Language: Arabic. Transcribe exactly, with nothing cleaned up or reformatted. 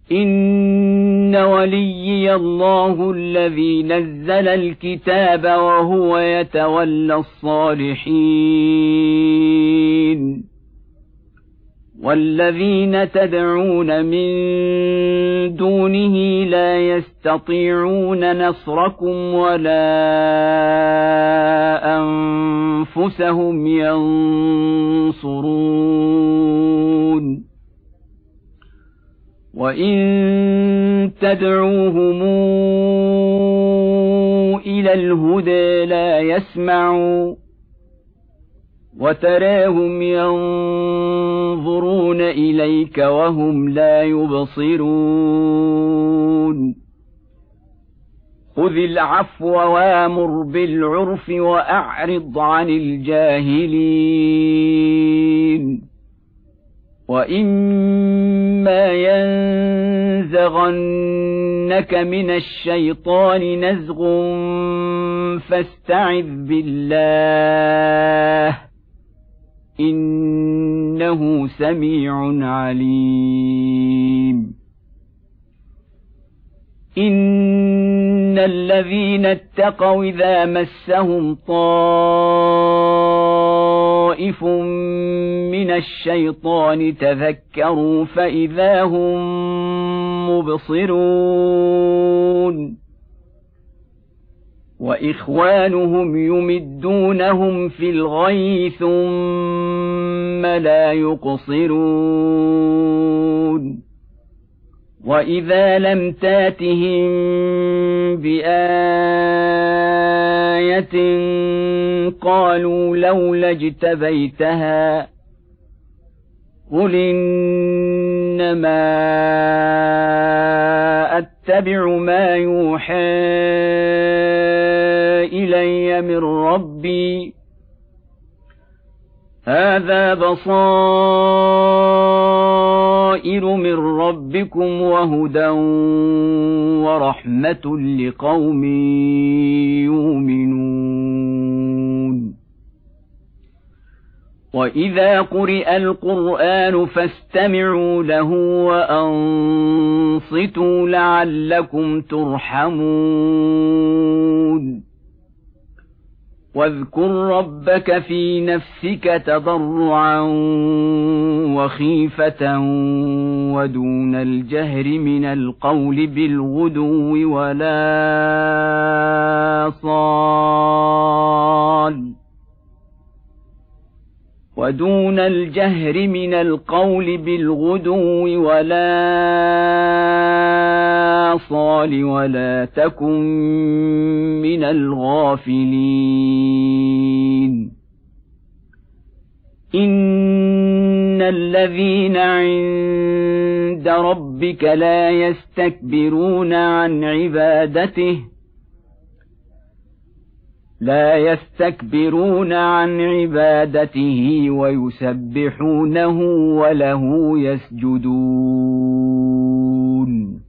إن وليي الله الذي نزل الكتاب وهو يتولى الصالحين والذين تدعون من دونه لا يستطيعون نصركم ولا أنفسهم ينصرون وإن تدعوهم إلى الهدى لا يسمعوا وتراهم ينظرون إليك وهم لا يبصرون خذ العفو وامر بالعرف وأعرض عن الجاهلين وإما ينزغنك من الشيطان نزغ فاستعذ بالله إنه سميع عليم إن الذين اتقوا إذا مسهم طائف من الشيطان تذكروا فإذا هم مبصرون وإخوانهم يمدونهم في الغي ثم لا يقصرون وإذا لم تاتهم بآية قالوا لولا اجتبيتها قل إنما أتبع ما يوحى إلي من ربي هذا بصائر من ربكم وهدى ورحمة لقوم يؤمنون وإذا قرئ القرآن فاستمعوا له وأنصتوا لعلكم ترحمون واذكر ربك في نفسك تضرعا وخيفة ودون الجهر من القول بالغدو ولا صال ودون الجهر من القول بالغدو ولا صال ولا تكن من الغافلين إن الذين عند ربك لا يستكبرون عن عبادته لا يستكبرون عن عبادته ويسبحونه وله يسجدون